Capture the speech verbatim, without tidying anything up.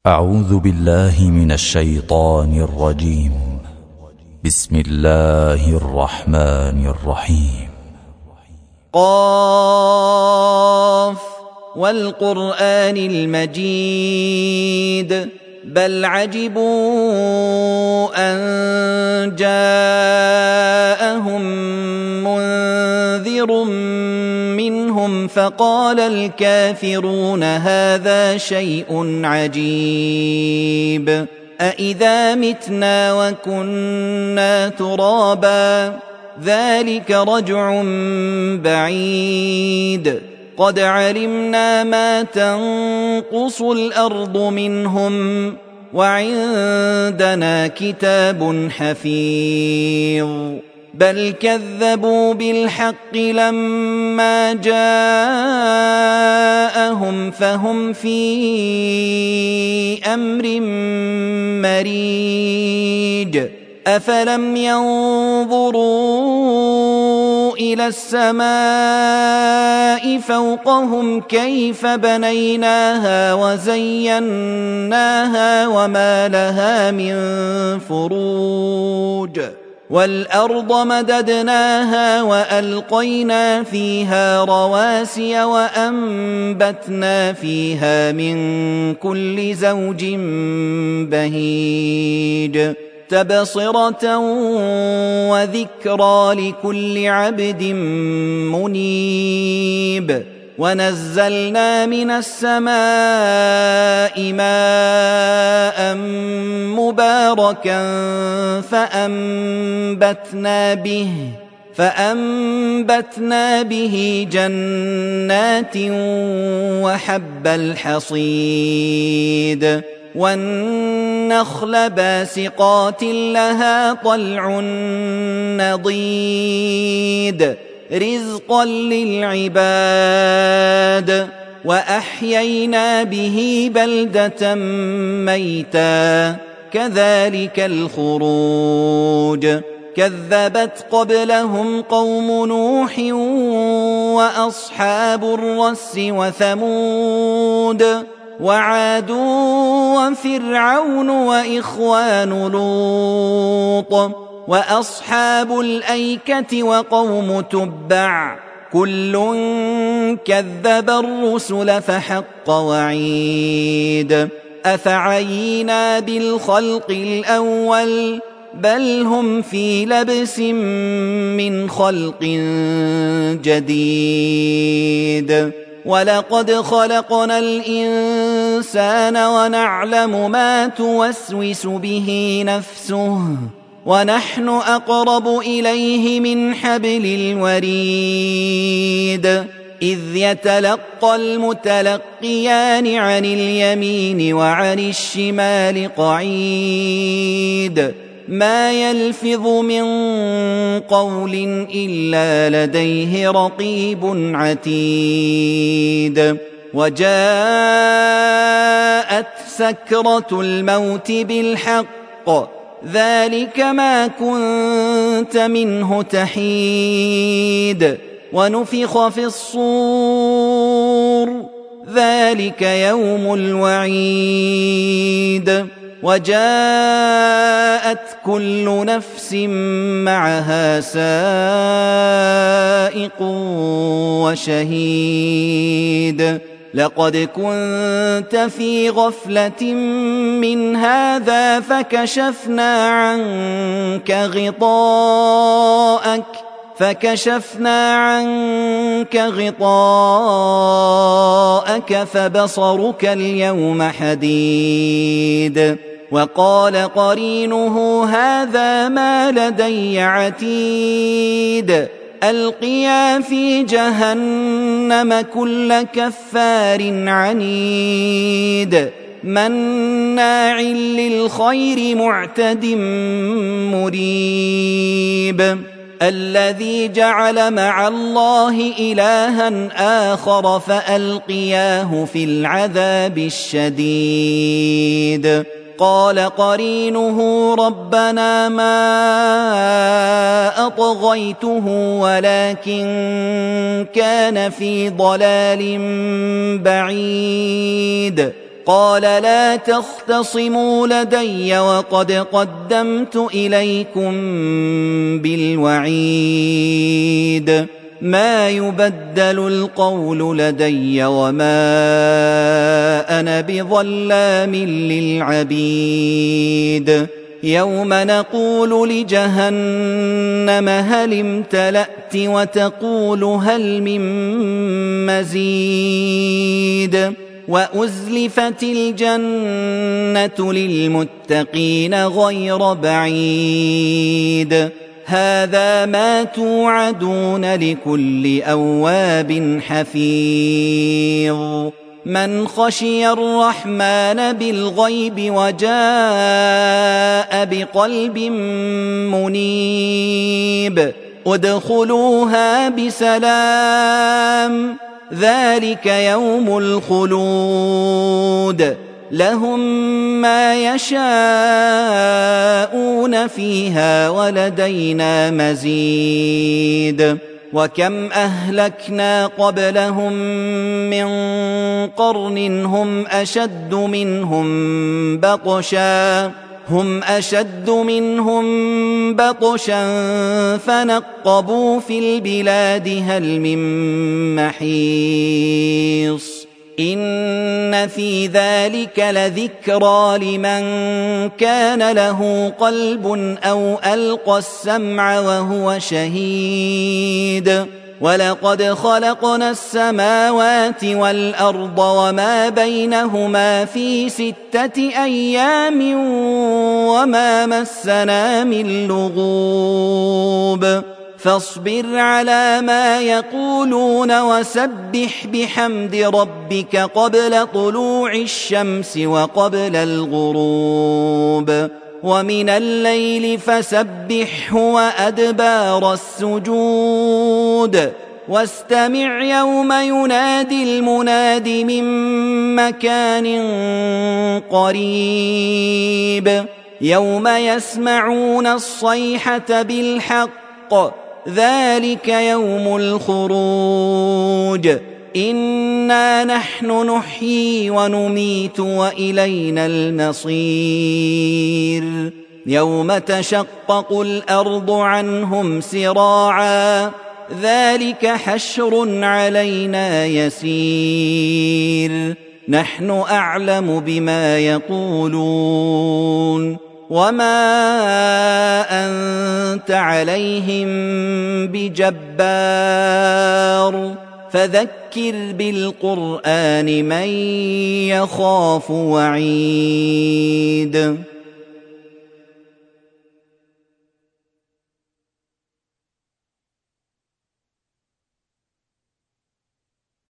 أعوذ بالله من الشيطان الرجيم. بسم الله الرحمن الرحيم. قاف والقرآن المجيد بل عجبوا أن جاءهم منذر منهم فقال الكافرون هذا شيء عجيب أإذا متنا وكنا ترابا ذلك رجع بعيد قد علمنا ما تنقص الأرض منهم وعندنا كتاب حفيظ بل كذبوا بالحق لما جاءهم فهم في أمر مريج أفلم ينظروا إلى السماء فوقهم كيف بنيناها وزيناها وما لها من فروج والأرض مددناها وألقينا فيها رواسي وأنبتنا فيها من كل زوج بهيج تبصرة وذكرى لكل عبد منيب ونزلنا من السماء ماء مباركا فأنبتنا به فأنبتنا به جنات وحب الحصيد والنخل باسقات لها طلع نضيد رزقا للعباد وأحيينا به بلدة ميتا كذلك الخروج كذبت قبلهم قوم نوح وأصحاب الرس وثمود وعاد وفرعون وإخوان لوط وأصحاب الأيكة وقوم تبع كل كذب الرسل فحق وعيد أفعينا بالخلق الأول بل هم في لبس من خلق جديد ولقد خلقنا الإنسان ونعلم ما توسوس به نفسه ونحن أقرب إليه من حبل الوريد إذ يتلقى المتلقيان عن اليمين وعن الشمال قعيد ما يلفظ من قول إلا لديه رقيب عتيد وجاءت سكرة الموت بالحق ذلك ما كنت منه تحيد ونفخ في الصور ذلك يوم الوعيد وجاءت كل نفس معها سائق وشهيد لقد كنت في غفلة من هذا فكشفنا عنك غطاءك فكشفنا عنك غطاءك فبصرك اليوم حديد وقال قرينه هذا ما لدي عتيد ألقيا في جهنم كل كفار عنيد مناع للخير معتد مريب الذي جعل مع الله إلها آخر فألقياه في العذاب الشديد قال قرينه ربنا ما أطغيته ولكن كان في ضلال بعيد قال لا تختصموا لدي وقد قدمت إليكم بالوعيد ما يبدل القول لدي وما أنا بظلام للعبيد يوم نقول لجهنم هل امتلأت وتقول هل من مزيد وأزلفت الجنة للمتقين غير بعيد هذا ما توعدون لكل أواب حفيظ من خشي الرحمن بالغيب وجاء بقلب منيب ادخلوها بسلام ذلك يوم الخلود لهم ما يشاءون فيها ولدينا مزيد وكم أهلكنا قبلهم من قرن هم أشد منهم بطشا هم أشد منهم بطشا فنقبوا في البلاد هل من محيص إن في ذلك لذكرى لمن كان له قلب أو ألقى السمع وهو شهيد ولقد خلقنا السماوات والأرض وما بينهما في ستة أيام وما مسنا من لغوب فاصبر على ما يقولون وسبح بحمد ربك قبل طلوع الشمس وقبل الغروب ومن الليل فسبحه وأدبار السجود واستمع يوم ينادي المناد من مكان قريب يوم يسمعون الصيحة بالحق ذلك يوم الخروج إنا نحن نحيي ونميت وإلينا المصير يوم تشقق الأرض عنهم سراعا ذلك حشر علينا يسير نحن أعلم بما يقولون وما أنت عليهم بجبار فذكر بالقرآن من يخاف وعيد